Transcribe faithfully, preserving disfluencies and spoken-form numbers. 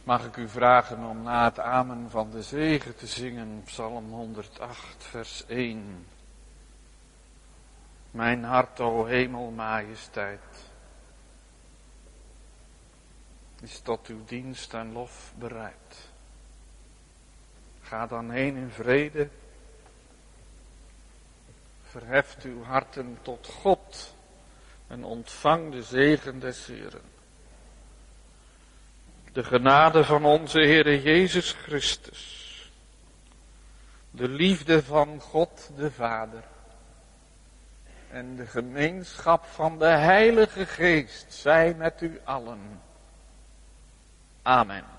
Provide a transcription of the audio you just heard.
Mag ik u vragen om na het amen van de zegen te zingen, Psalm honderdacht, vers één. Mijn hart, o hemelmajesteit, is tot uw dienst en lof bereid. Ga dan heen in vrede, verheft uw harten tot God en ontvang de zegen des Heeren. De genade van onze Heere Jezus Christus, de liefde van God de Vader en de gemeenschap van de Heilige Geest zij met u allen. Amen.